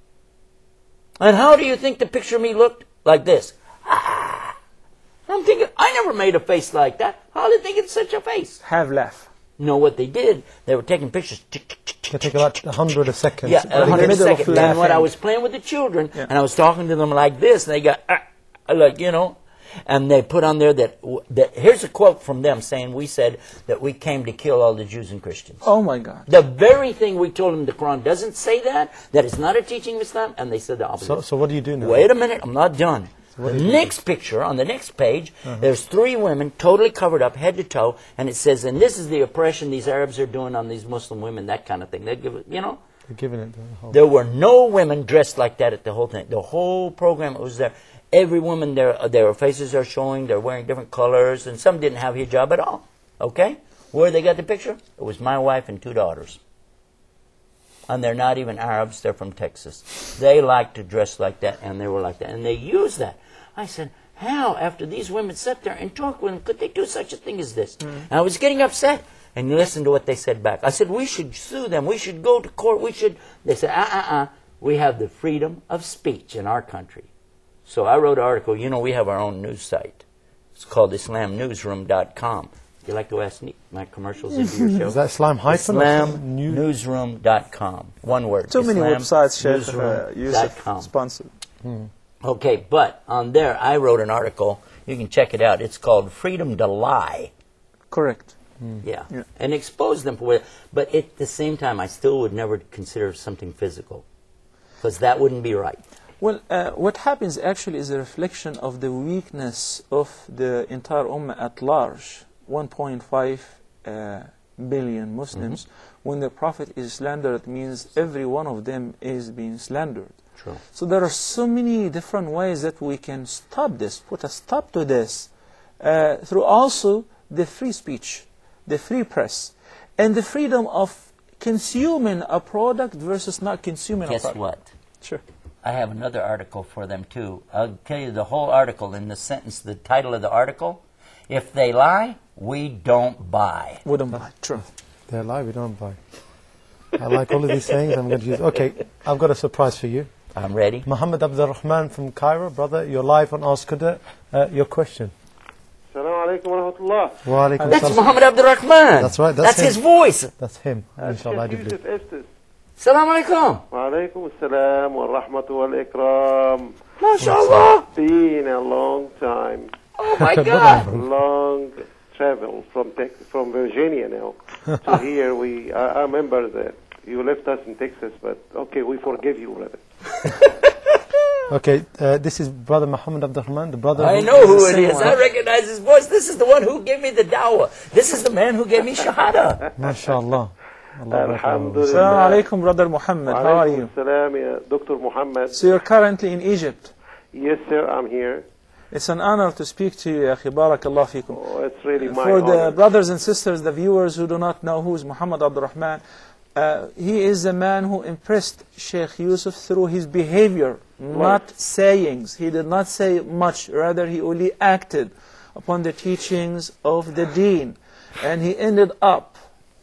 And how do you think the picture of me looked? Like this. I'm thinking, I never made a face like that. How did they get such a face? Have laugh. No, what they did, they were taking pictures. They take about a hundred a second. Yeah, a hundred a middle of second. And when I laughing. was playing with the children, Yeah. and I was talking to them like this, and they got, ah, like, you know, and they put on there that, that, here's a quote from them saying, we said that we came to kill all the Jews and Christians. Oh my God. The very thing we told them the Quran doesn't say that, that is not a teaching of Islam, and they said the opposite. So, so what do you do now? Wait a minute, I'm not done. what The do you next picture, on the next page, there's three women totally covered up head to toe, and it says, and this is the oppression these Arabs are doing on these Muslim women, that kind of thing. They give it, you know. They're giving it the whole. There were no women dressed like that at the whole thing. The whole program was there. Every woman, their, their faces are showing, they're wearing different colors, and some didn't have hijab at all. Okay? Where they got the picture? It was my wife and two daughters. And they're not even Arabs, they're from Texas. They like to dress like that, and they were like that. And they use that. I said, how, after these women sat there and talked with them, could they do such a thing as this? Mm. And I was getting upset. And listen to what they said back. I said, we should sue them. We should go to court. We should. They said, uh-uh-uh. We have the freedom of speech in our country. So I wrote an article. You know, we have our own news site. It's called islam newsroom dot com. You like to ask me my commercials into your show? Is that Islam hyphen? islam newsroom dot com. One word. Too many Islam websites, Sheikh, uh, newsroom use dot it com. sponsored. Hmm. Okay, but on there, I wrote an article. You can check it out. It's called Freedom to Lie. Correct. Yeah. Yeah. And expose them for it. But at the same time, I still would never consider something physical. Because that wouldn't be right. Well, uh, what happens actually is a reflection of the weakness of the entire Ummah at large. one point five uh, billion Muslims. Mm-hmm. When the Prophet is slandered, it means every one of them is being slandered. True. So there are so many different ways that we can stop this, put a stop to this, uh, through also the free speech, the free press, and the freedom of consuming a product versus not consuming Guess a product. what? Sure. I have another article for them too. I'll tell you the whole article in the sentence, the title of the article. If they lie, we don't buy. Wouldn't buy. True. They're alive, we don't buy. I like all of these things. I'm going to use. Okay, I've got a surprise for you. I'm ready. Muhammad Abdul Rahman from Cairo, brother, you're live on Ask Huda. Uh, your question. Assalamu alaikum wa rahmatullah. Wa alaikum That's assalam. Muhammad Abdul Rahman. That's right, that's his him. voice. That's him, inshallah, I do believe. Yusuf Estes. Salam alaikum. Wa alaikum assalam wa rahmatu wal ikram. MashaAllah. Been a long time. Oh my God. Long travel from Tex- from Virginia now to here. We I, I remember that you left us in Texas, but okay, we forgive you, brother. Okay, uh, this is Brother Muhammad Abdul Rahman, the brother. I who- know who it same is. one. I recognize his voice. This is the one who gave me the dawah. This is the man who gave me shahada. MashaAllah. Allah Alhamdulillah. Assalamu alaikum, Brother Muhammad. Wa How are alaikum you? assalam, ya Doctor Muhammad. So you're currently in Egypt. Yes, sir, I'm here. It's an honor to speak to you, Akhi. Barakallah fikum. Oh, it's really my For the honor. brothers and sisters, the viewers who do not know who is Muhammad Abdul Rahman, uh, he is a man who impressed Sheikh Yusuf through his behavior, not sayings. He did not say much, rather he only acted upon the teachings of the deen. And he ended up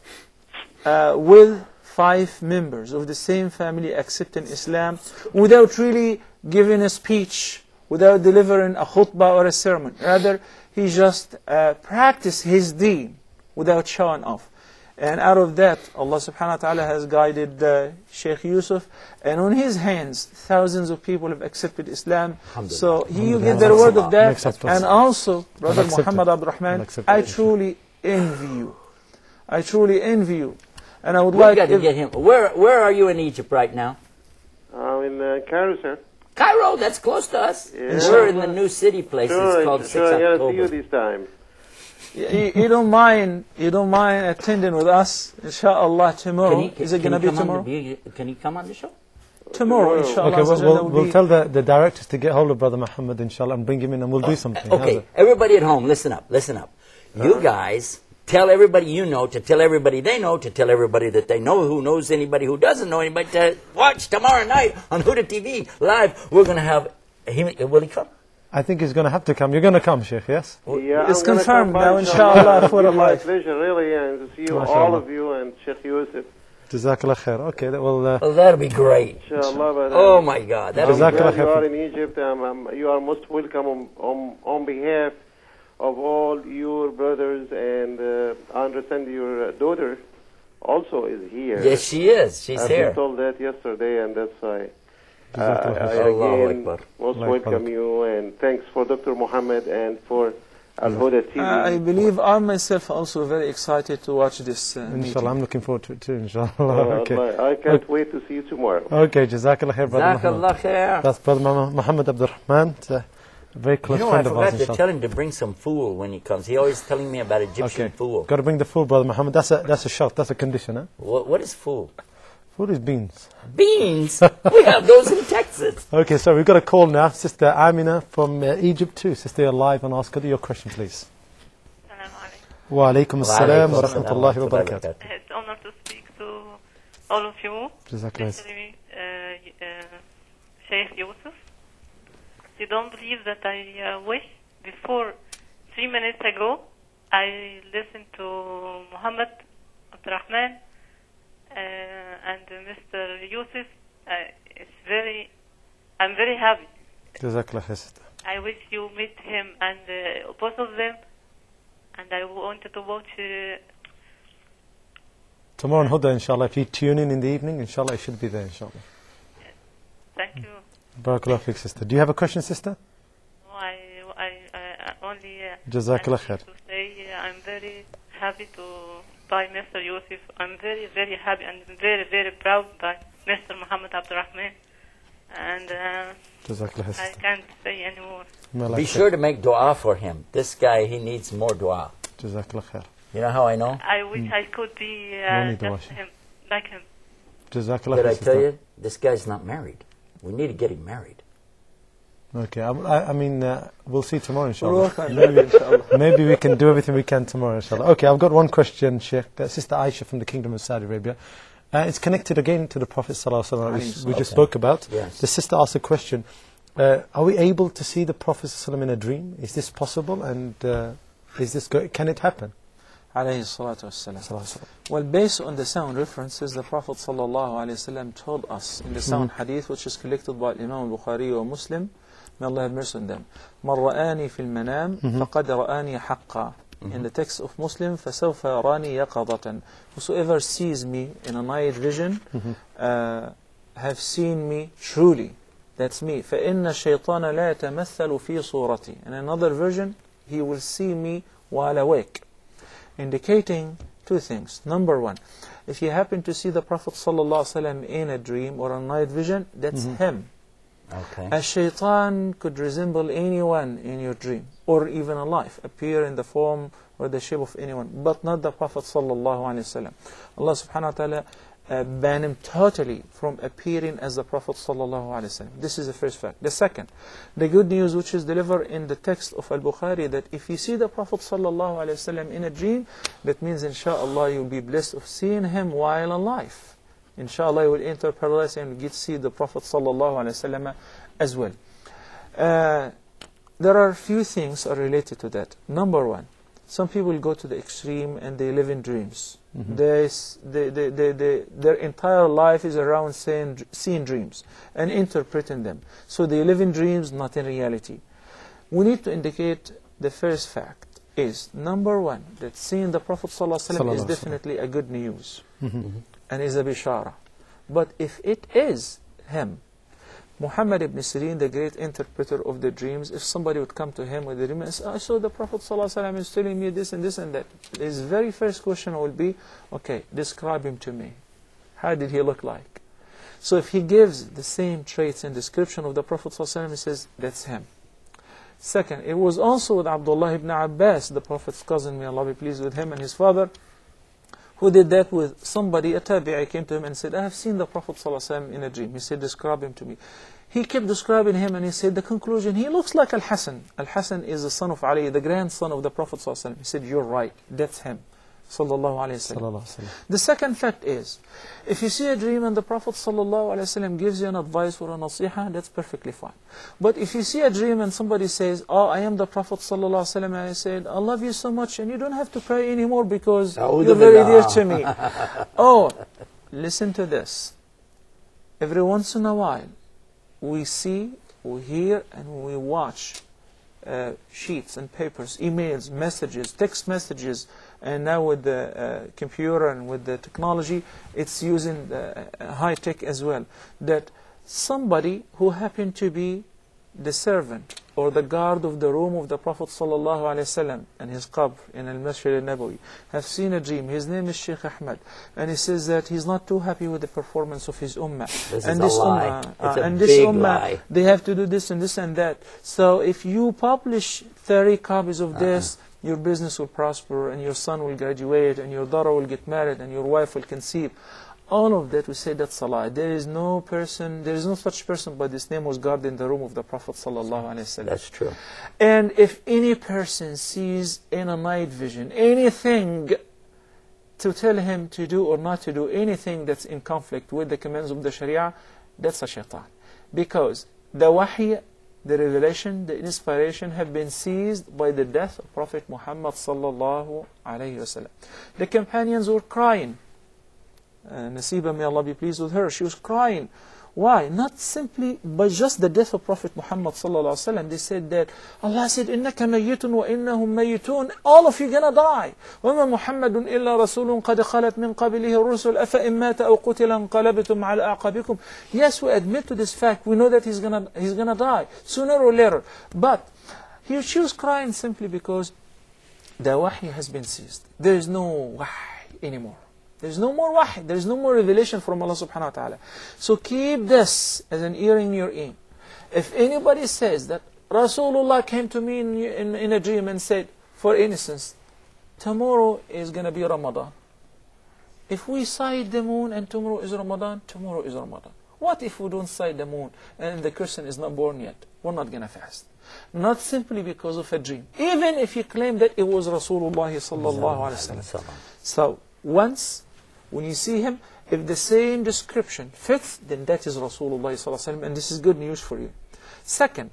uh, with five members of the same family accepting Islam without really giving a speech, without delivering a khutbah or a sermon. Rather, he just uh, practiced his deen without showing off. And out of that, Allah subhanahu wa ta'ala has guided uh, Sheikh Yusuf, and on his hands, thousands of people have accepted Islam. So he, you get the reward of that. And also, Brother accepted. Muhammad Abdul Rahman, accepted. I truly envy you. I truly envy you. And I would We've like got to if- get him. Where Where are you in Egypt right now? I'm in uh, Cairo, sir. Cairo, that's close to us. Yeah. We're in the new city place. Sure, it's called sure, six I gotta see you October. this time. you, you don't mind, you don't mind attending with us, inshallah, tomorrow. Can he, Is it can going he to be come on tomorrow? the, can he come on the show? Tomorrow, inshallah. Okay, well, so we'll, there will we'll be- tell the, the directors to get hold of Brother Muhammad, inshallah, and bring him in, and we'll do something. How's Okay, it? everybody at home, listen up, listen up. You guys tell everybody you know to tell everybody they know to tell everybody that they know who knows anybody who doesn't know anybody to watch tomorrow night on Huda T V live. We're going to have him. Will he come? I think he's going to have to come. You're going to come, Sheikh, yes? Yeah, It's I'm gonna confirmed come by, now, inshallah, for It's a my life. pleasure, really, and to see you, MashaAllah. all of you, and Sheikh Yusuf. Jazakallah khair. Okay, that will... Uh, Oh, that'll be great. Inshallah, but, Oh um, my God, I'm that'll be Jazakallah glad great. you are in Egypt. Um, um, you are most welcome on, on, on behalf of all your brothers, and uh, I understand your uh, daughter also is here. Yes, she is. She's I've here. been told that yesterday, and that's why uh, Jazakallah I, I khair. Allahu again Akbar. most Allahu welcome Akbar. you, and thanks for Doctor Muhammad and for Al Huda T V. Uh, I believe I myself also very excited to watch this uh, meeting. inshallah, I'm looking forward to it too, inshallah. Uh, okay. Allah, I can't wait to see you tomorrow. Okay, Jazakallah khair, Brother Muhammad. Jazakallah khair. That's Brother Mu- Muhammad Abdul Rahman, uh, a very You close know, I friend of ours, forgot to inshallah. tell him to bring some fool when he comes. He always telling me about Egyptian Okay, fool. got to bring the food, Brother Muhammad. That's a, that's a shot, that's a condition, huh? What, what is fool? Food is beans. Beans. We have those in Texas. Okay, so we've got a call now. Sister Amina from uh, Egypt too. Sister, you're live on Ask Huda. Your question, please. Wa alaikum assalam wa rahmatullahi wa barakatuh. It's an honor to speak to all of you, Jazakallah. especially uh, uh, Sheikh Yusuf. You don't believe that I uh, wish before three minutes ago I listened to Muhammad Abdurrahman uh, and uh, Mister Yusuf. Uh, it's very, I'm very happy. Jazakallah khair, sister. I wish you meet him and uh, both of them. And I wanted to watch. Uh, Tomorrow on Huda, inshallah. If you tune in in the evening, inshallah, it should be there, inshallah. thank you. Barakallah fiqh, sister. Do you have a question, sister? I, I, I only uh, Jazakallah I khair. to say uh, I'm very happy to by Mister Yusuf. I'm very, very happy and very, very proud by Mister Muhammad Abdurrahman. And uh, Jazakallah khair, I sister. can't say anymore. May Allah Be accept. sure to make dua for him. This guy, he needs more dua. Jazakallah khair. You know how I know? I wish I could be No uh, need to just wash. him, like him. Jazakallah Did khair, I sister. tell you? This guy's not married. We need to get him married. Okay, I, I, I mean, uh, we'll see tomorrow, We'll inshallah. work on that, inshallah. Maybe we can do everything we can tomorrow, inshallah. Okay, I've got one question, Sheikh. Uh, Sister Aisha from the Kingdom of Saudi Arabia. Uh, it's connected again to the Prophet Sallallahu Alaihi Wasallam, which we just Okay. spoke about. Yes. The sister asked a question. Uh, are we able to see the Prophet Sallallahu Alaihi Wasallam in a dream? Is this possible? And uh, is this go- can it happen? Alayhi salatu wassalam. Sallallahu Alaihi Wasallam. Well, based on the sound references, the Prophet sallallahu alaihi wasallam told us in the sound Mhm. hadith, which is collected by Imam Bukhari or Muslim, May Allah have mercy on them. مَنْ رَآنِي فِي الْمَنَامِ فَقَدْ رَآنِي حَقًّا. In the text of Muslim, فَسَوْفَ يَرَانِي يَقَظَةً. Whosoever sees me in a night vision, uh, have seen me truly. That's me. فَإِنَّ الشَّيْطَانَ لَا يَتَمَثَّلُ فِي صُورَتِي. In another version, he will see me while awake. Indicating two things. Number one, if you happen to see the Prophet ﷺ in a dream or a night vision, that's mm-hmm. him. Okay. A shaitan could resemble anyone in your dream, or even alive, appear in the form or the shape of anyone, but not the Prophet ﷺ. Allah subhanahu wa ta'ala uh, banned him totally from appearing as the Prophet ﷺ. This is the first fact. The second, the good news which is delivered in the text of Al-Bukhari, that if you see the Prophet ﷺ in a dream, that means inshallah you'll be blessed of seeing him while alive. Inshallah, you will enter paradise and get to see the Prophet ﷺ as well. Uh, there are a few things are related to that. Number one, some people go to the extreme and they live in dreams. Mm-hmm. they, they, they, they, they, their entire life is around saying, seeing dreams and interpreting them. So they live in dreams, not in reality. We need to indicate the first fact is, number one, that seeing the Prophet ﷺ is definitely a good news. Mm-hmm. And is a bishara. But if it is him, Muhammad ibn Sirin, the great interpreter of the dreams, if somebody would come to him with a dream and say, I saw the Prophet ﷺ is telling me this and this and that, his very first question will be, okay, describe him to me. How did he look like? So if he gives the same traits and description of the Prophet ﷺ, he says, that's him. Second, it was also with Abdullah ibn Abbas, the Prophet's cousin, may Allah be pleased with him, and his father, who did that with somebody. A tabi'i came to him and said, I have seen the Prophet ﷺ in a dream. He said, describe him to me. He kept describing him and he said, the conclusion, he looks like Al-Hasan. Al-Hasan is the son of Ali, the grandson of the Prophet ﷺ. He said, you're right, that's him. Sallallahu alayhi wa sallam. The second fact is, if you see a dream and the Prophet sallallahu alayhi wa sallam gives you an advice or a nasiha, that's perfectly fine. But if you see a dream and somebody says, oh, I am the Prophet sallallahu alayhi wa sallam, and I said, I love you so much and you don't have to pray anymore because you're very dear to me. Oh, listen to this. Every once in a while, we see, we hear, and we watch uh, sheets and papers, emails, messages, text messages, and now with the uh, computer and with the technology, it's using uh, high tech as well, that somebody who happened to be the servant or the guard of the room of the Prophet sallallahu alaihi wasallam and his qabr in al-Masjid al-Nabawi have seen a dream. His name is Sheikh Ahmed, and he says that he's not too happy with the performance of his ummah. This and is this a lie. ummah, It's uh, a and this big ummah, lie. they have to do this and this and that. So if you publish thirty copies of this, uh-uh. your business will prosper, and your son will graduate, and your daughter will get married, and your wife will conceive. All of that, we say that's a lie. There is no person, there is no such person, but this name was guarded in the room of the Prophet sallallahu alaihi wasallam. That's true. And if any person sees in a night vision anything to tell him to do or not to do anything that's in conflict with the commands of the Sharia, that's a shaitan. Because the wahy, the revelation, the inspiration have been seized by the death of Prophet Muhammad sallallahu alaihi wasallam. The companions were crying. Uh, Nasiba, may Allah be pleased with her, she was crying. Why? Not simply by just the death of Prophet Muhammad sallallahu alaihi wasallam. They said that Allah said, إِنَّكَ مَيِّتٌ وَإِنَّهُمْ مَيِّتُونَ. All of you gonna die. وَمَا مُحَمَّدٌ إِلَّا رَسُولٌ قَدْ خَلَتْ مِنْ قَبِلِهِ الرُّسُلُ أَفَإِنْ مَاتَ أَوْ قُتِلَ انْقَلَبْتُمْ عَلَى أَعْقَابِكُمْ. Yes, we admit to this fact. We know that he's gonna he's gonna die sooner or later. But he, she was crying simply because the wahy has been seized. There is no wahy anymore. There's no more wahy. There's no more revelation from Allah subhanahu wa ta'ala. So keep this as an ear in your ear. If anybody says that Rasulullah came to me in, in, in a dream and said, for instance, tomorrow is going to be Ramadan. If we sight the moon and tomorrow is Ramadan, tomorrow is Ramadan. What if we don't sight the moon and the person is not born yet? We're not going to fast. Not simply because of a dream. Even if you claim that it was Rasulullah sallallahu alaihi wasallam. So once when you see him, if the same description fits, then that is Rasulullah sallallahu alaihi wasallam, and this is good news for you. Second,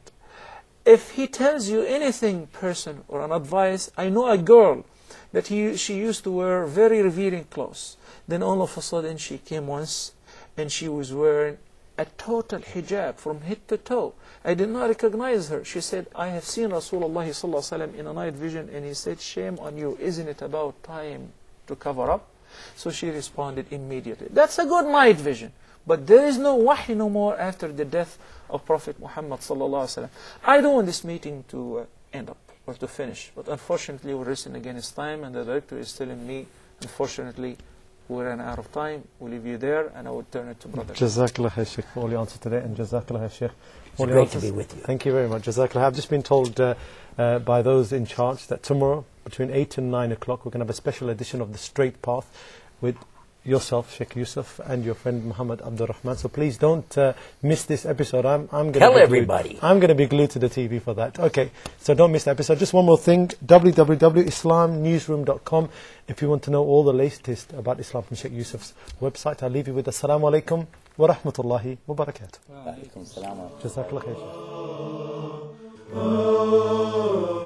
if he tells you anything, person or an advice, I know a girl that he, she used to wear very revealing clothes. Then all of a sudden she came once and she was wearing a total hijab from head to toe. I did not recognize her. She said, I have seen Rasulullah sallallahu alaihi wasallam in a night vision, and he said, shame on you, isn't it about time to cover up? So she responded immediately. That's a good night vision. But there is no wahy no more after the death of Prophet Muhammad sallallahu alaihi wasallam. I don't want this meeting to uh, end up or to finish, but unfortunately we're racing against time, and the director is telling me, unfortunately, we ran out of time. We'll leave you there, and I will turn it to Brother. Jazakallah khair, Sheikh, for all your answers today, and Jazakallah khair, Sheikh. It's great to be with you. Thank you very much. Jazakallah. I've just been told uh, uh, by those in charge that tomorrow, between eight and nine o'clock, we're going to have a special edition of The Straight Path with yourself, Sheikh Yusuf, and your friend Muhammad Abdul Rahman. So please don't uh, miss this episode. I'm, I'm going Tell to everybody. I'm going to be glued to the T V for that. Okay, so don't miss the episode. Just one more thing, w w w dot islam newsroom dot com. If you want to know all the latest about Islam from Sheikh Yusuf's website, I'll leave you with Assalamu alaikum wa rahmatullahi wa barakatuh. Wa alaikum salam. Jazakallah khair.